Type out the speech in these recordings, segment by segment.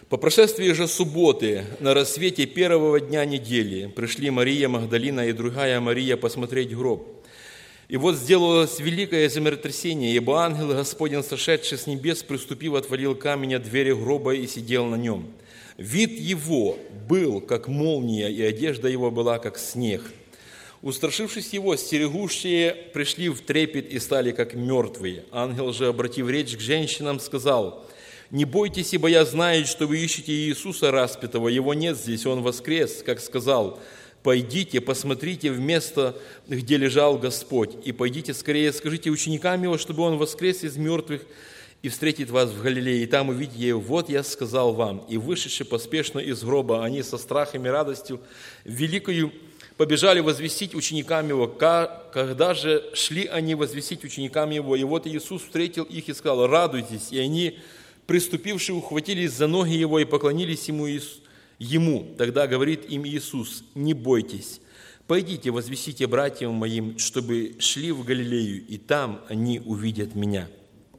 По прошествии же субботы, на рассвете первого дня недели, пришли Мария Магдалина и другая Мария посмотреть гроб. И вот сделалось великое землетрясение, ибо ангел Господень, сошедший с небес, приступив, отворил камень от двери гроба и сидел на нем. Вид его был, как молния, и одежда его была, как снег. Устрашившись его, стерегущие пришли в трепет и стали, как мертвые. Ангел же, обратив речь к женщинам, сказал: «Не бойтесь, ибо я знаю, что вы ищете Иисуса распятого. Его нет здесь, Он воскрес, как сказал. Пойдите, посмотрите в место, где лежал Господь, и пойдите скорее, скажите ученикам Его, чтобы Он воскрес из мертвых и встретит вас в Галилее, и там увидите Его. Вот я сказал вам». И вышедши поспешно из гроба, они со страхом и радостью великою побежали возвестить ученикам Его. Когда же шли они возвестить ученикам Его, и вот Иисус встретил их и сказал: «Радуйтесь». И они, приступивши, ухватились за ноги Его и поклонились Ему. Тогда говорит им Иисус: «Не бойтесь, пойдите, возвестите братьям моим, чтобы шли в Галилею, и там они увидят Меня».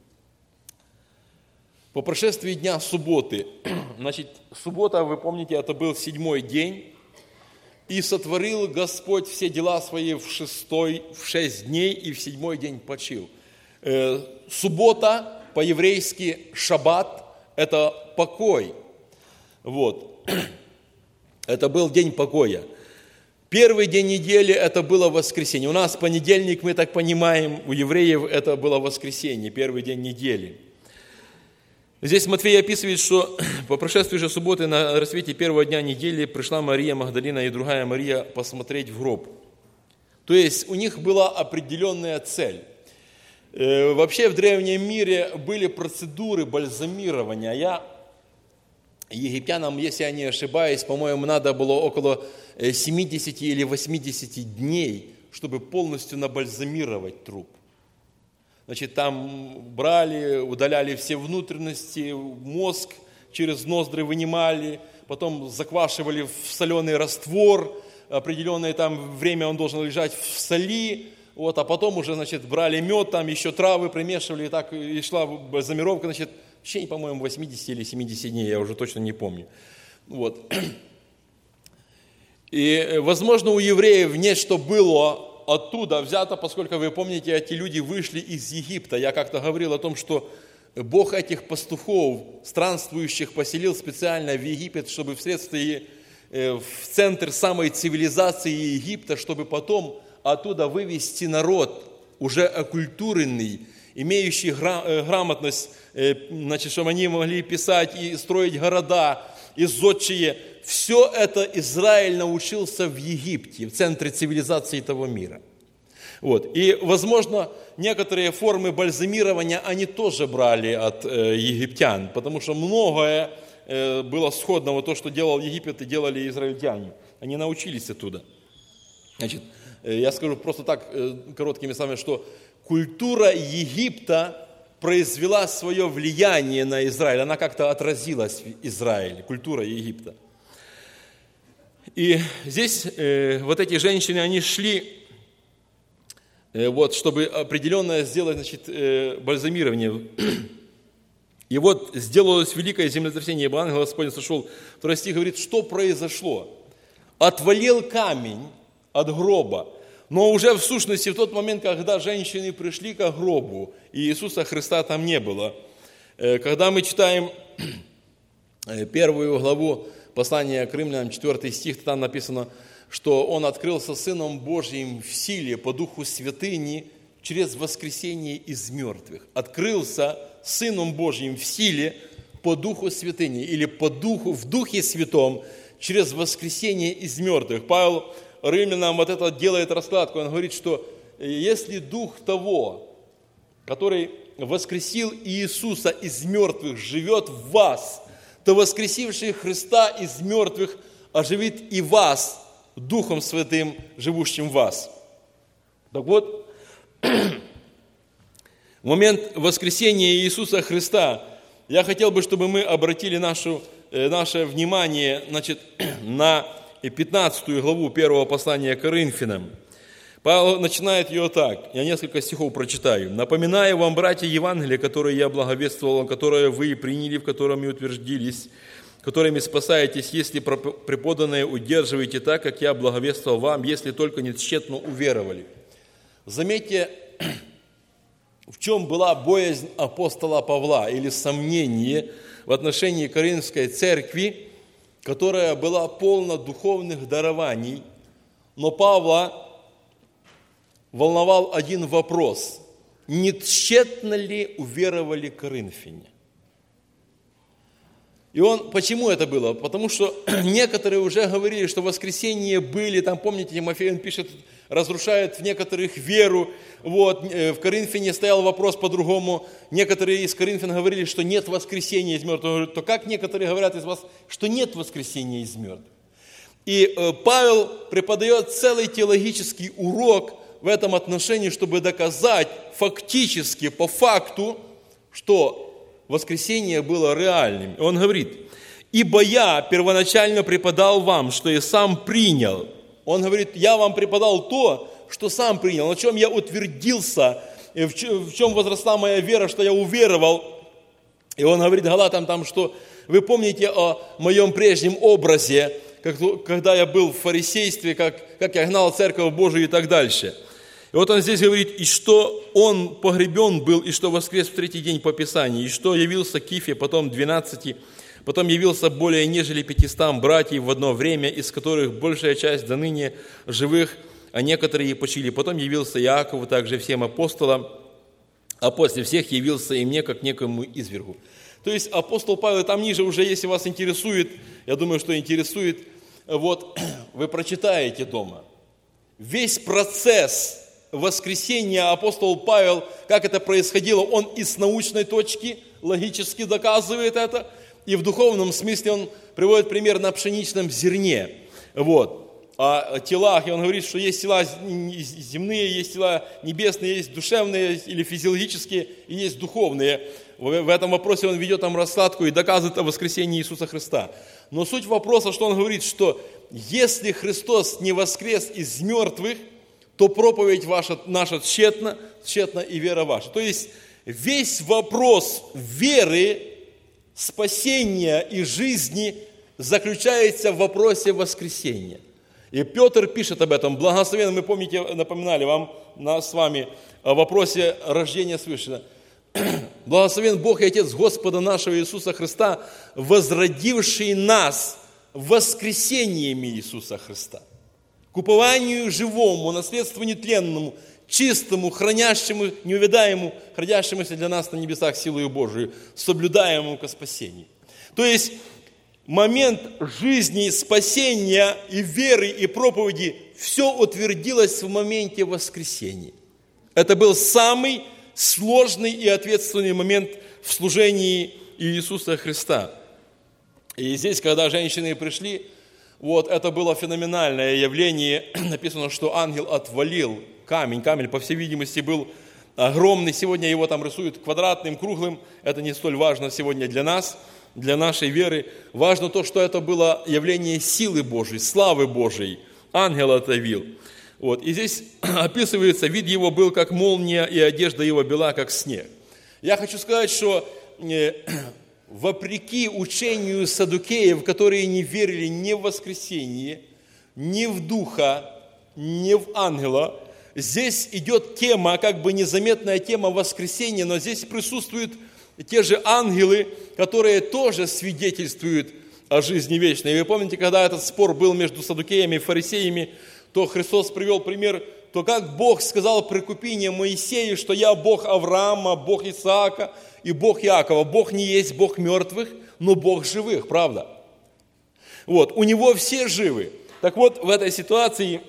По прошествии дня субботы, суббота, вы помните, это был 7-й день, и сотворил Господь все дела свои в 6 дней, и в 7-й день почил. Суббота, по-еврейски шаббат, это покой. Вот. Это был день покоя. Первый день недели это было воскресенье. У нас понедельник, мы так понимаем, у евреев это было воскресенье, первый день недели. Здесь Матфей описывает, что по прошествии же субботы на рассвете первого дня недели пришла Мария Магдалина и другая Мария посмотреть в гроб. То есть у них была определенная цель. Вообще в древнем мире были процедуры бальзамирования. Египтянам, если я не ошибаюсь, по-моему, надо было около 70 или 80 дней, чтобы полностью набальзамировать труп. Там брали, удаляли все внутренности, мозг через ноздри вынимали, потом заквашивали в соленый раствор, определенное время он должен лежать в соли, а потом уже, брали мед, там еще травы примешивали, и шла бальзамировка, в течение, по-моему, 80 или 70 дней, я уже точно не помню. И, возможно, у евреев нечто было оттуда взято, поскольку, вы помните, эти люди вышли из Египта. Я как-то говорил о том, что Бог этих пастухов, странствующих, поселил специально в Египет, чтобы вследствие в центр самой цивилизации Египта, чтобы потом оттуда вывести народ, уже оккультуренный, имеющий грамотность, чтобы они могли писать и строить города, и зодчие. Все это Израиль научился в Египте, в центре цивилизации того мира. И, возможно, некоторые формы бальзамирования они тоже брали от египтян, потому что многое было сходного, то, что делал Египет, и делали израильтяне. Они научились оттуда. Я скажу просто так, короткими словами, что культура Египта произвела свое влияние на Израиль, она как-то отразилась в Израиле, культура Египта. И здесь вот эти женщины, они шли, чтобы определенное сделать, бальзамирование. И вот сделалось великое землетрясение, ибо ангел Господень сошел. 2 стих говорит, что произошло? Отвалил камень от гроба. Но уже в сущности, в тот момент, когда женщины пришли к гробу, и Иисуса Христа там не было, когда мы читаем 1 главу послания к Римлянам, 4 стих, там написано, что Он открылся Сыном Божьим в силе по Духу Святыни через воскресение из мертвых. Открылся Сыном Божьим в силе по Духу Святыни, или в Духе Святом через воскресение из мертвых. Павел Римлянам это делает раскладку. Он говорит, что если Дух того, который воскресил Иисуса из мертвых, живет в вас, то воскресивший Христа из мертвых оживит и вас Духом Святым, живущим в вас. Так вот, в момент воскресения Иисуса Христа я хотел бы, чтобы мы обратили наше внимание на 15 главу 1 послания к Коринфянам. Павел начинает ее так, я несколько стихов прочитаю. «Напоминаю вам, братья, Евангелие, которое я благовествовал, которое вы приняли, в котором и утвердились, в которыми спасаетесь, если преподанное удерживаете так, как я благовествовал вам, если только не тщетно уверовали». Заметьте, в чем была боязнь апостола Павла или сомнение в отношении Коринфской церкви, которая была полна духовных дарований, но Павла волновал один вопрос: не тщетно ли уверовали коринфяне? И почему это было? Потому что некоторые уже говорили, что воскресения были, там, помните, Тимофей, он пишет, разрушает в некоторых веру. В Коринфяне стоял вопрос по-другому. Некоторые из коринфян говорили, что нет воскресения из мертвых. Он говорит, то как некоторые говорят из вас, что нет воскресения из мертвых? И Павел преподает целый теологический урок в этом отношении, чтобы доказать фактически, по факту, что воскресение было реальным. И он говорит: «Ибо я первоначально преподал вам, что и сам принял». Он говорит: я вам преподал то, что сам принял, на чем я утвердился, в чем возросла моя вера, что я уверовал. И он говорит Галатам, что вы помните о моем прежнем образе, когда я был в фарисействе, как я гнал церковь Божию и так дальше. И вот он здесь говорит, и что он погребен был, и что воскрес в третий день по Писанию, и что явился Кифе, потом 12, потом явился более нежели 500 братьев в одно время, из которых большая часть до ныне живых, а некоторые почили. Потом явился Иакову, также всем апостолам, а после всех явился и мне, как некому извергу. То есть апостол Павел, там ниже уже, если вас интересует, я думаю, что интересует, вы прочитаете дома. Весь процесс воскресения апостол Павел, как это происходило, он и с научной точки логически доказывает это, и в духовном смысле он приводит пример на пшеничном зерне. О телах, и он говорит, что есть тела земные, есть тела небесные, есть душевные или физиологические, и есть духовные. В этом вопросе он ведет там раскладку и доказывает о воскресении Иисуса Христа. Но суть вопроса, что он говорит, что если Христос не воскрес из мертвых, то проповедь наша тщетна и вера ваша. То есть весь вопрос веры, спасения и жизни заключается в вопросе воскресения. И Петр пишет об этом. Благословен, мы, помните, напоминали вам с вами о вопросе рождения свыше. Благословен Бог и Отец Господа нашего Иисуса Христа, возродивший нас воскресением Иисуса Христа, к упованию живому, наследству нетленному, чистому, хранящему, неувядаемому, хранящемуся для нас на небесах силою Божию, соблюдаемому ко спасению. То есть момент жизни, спасения и веры, и проповеди, все утвердилось в моменте воскресения. Это был самый сложный и ответственный момент в служении Иисуса Христа. И здесь, когда женщины пришли, это было феноменальное явление. Написано, что ангел отвалил камень. Камень, по всей видимости, был огромный. Сегодня его там рисуют квадратным, круглым. Это не столь важно сегодня для нас, для нашей веры. Важно то, что это было явление силы Божьей, славы Божьей. Ангел отравил. И здесь описывается, вид его был как молния, и одежда его бела, как снег. Я хочу сказать, что вопреки учению саддукеев, которые не верили ни в воскресение, ни в Духа, ни в ангела, здесь идет тема, как бы незаметная тема воскресения, но здесь присутствуют те же ангелы, которые тоже свидетельствуют о жизни вечной. И вы помните, когда этот спор был между саддукеями и фарисеями, то Христос привел пример, то как Бог сказал при купине Моисею, что я Бог Авраама, Бог Исаака и Бог Иакова. Бог не есть Бог мертвых, но Бог живых, правда? У него все живы. Так вот, в этой ситуации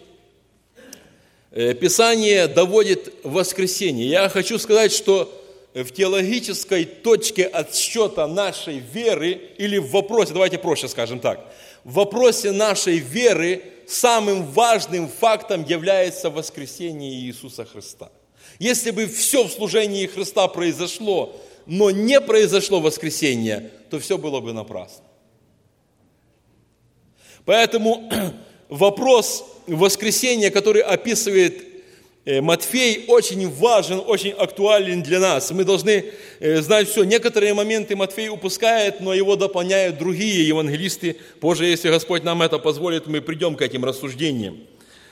Писание доводит воскресение. Я хочу сказать, что в теологической точке отсчета нашей веры, или в вопросе, давайте проще скажем так, в вопросе нашей веры самым важным фактом является воскресение Иисуса Христа. Если бы все в служении Христа произошло, но не произошло воскресение, то все было бы напрасно. Поэтому вопрос воскресения, который описывает Матфей очень важен, очень актуален для нас. Мы должны знать все. Некоторые моменты Матфей упускает, но его дополняют другие евангелисты. Позже, если Господь нам это позволит, мы придем к этим рассуждениям.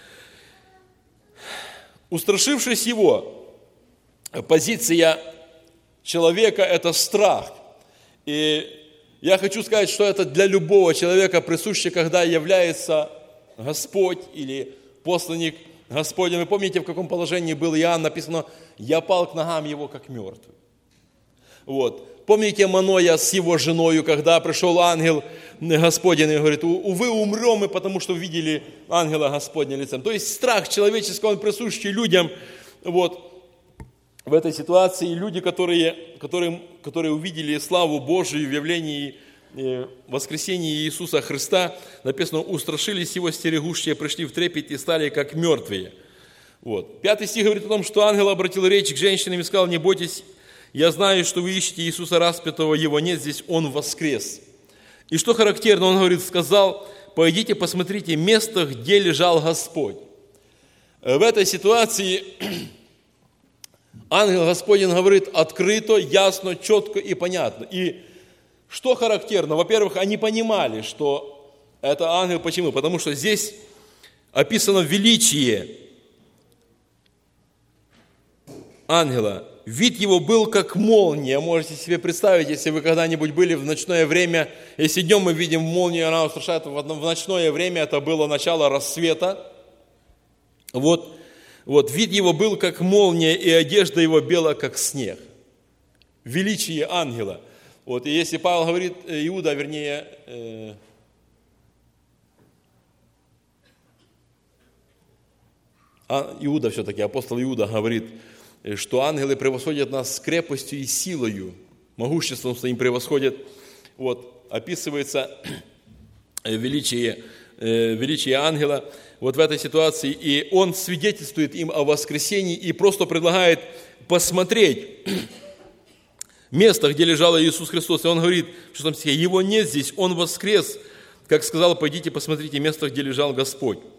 Устрашившись его, позиция человека – это страх. И я хочу сказать, что это для любого человека присуще, когда является Господь или посланник Господень. Вы помните, в каком положении был Иоанн? Написано, я пал к ногам его, как мертвый. Вот. Помните Маноя с его женой, когда пришел ангел Господень и говорит, увы, умрем мы, потому что видели ангела Господня лицем. То есть страх человеческий, он присущий людям. Вот. В этой ситуации люди, которые увидели славу Божию в явлении воскресения Иисуса Христа, написано, устрашились его стерегущие, пришли в трепет и стали как мертвые. Вот. 5 стих говорит о том, что ангел обратил речь к женщинам и сказал, не бойтесь, я знаю, что вы ищете Иисуса распятого, его нет здесь, он воскрес. И что характерно, он говорит, сказал, пойдите посмотрите место, где лежал Господь. В этой ситуации ангел Господень говорит открыто, ясно, четко и понятно. И что характерно? Во-первых, они понимали, что это ангел. Почему? Потому что здесь описано величие ангела. Вид его был как молния. Можете себе представить, если вы когда-нибудь были в ночное время. Если днем мы видим молнию, она устрашает, в ночное время это было начало рассвета. Вот, вид его был как молния, и одежда его бела, как снег. Величие ангела. Вот, и если Павел говорит, Иуда, вернее, Иуда все-таки, апостол Иуда говорит, что ангелы превосходят нас крепостью и силою, могуществом своим превосходят. Вот, описывается величие ангела вот в этой ситуации, и он свидетельствует им о воскресении и просто предлагает посмотреть место, где лежал Иисус Христос. И он говорит в 6 стихе, его нет здесь, он воскрес. Как сказал, пойдите посмотрите место, где лежал Господь.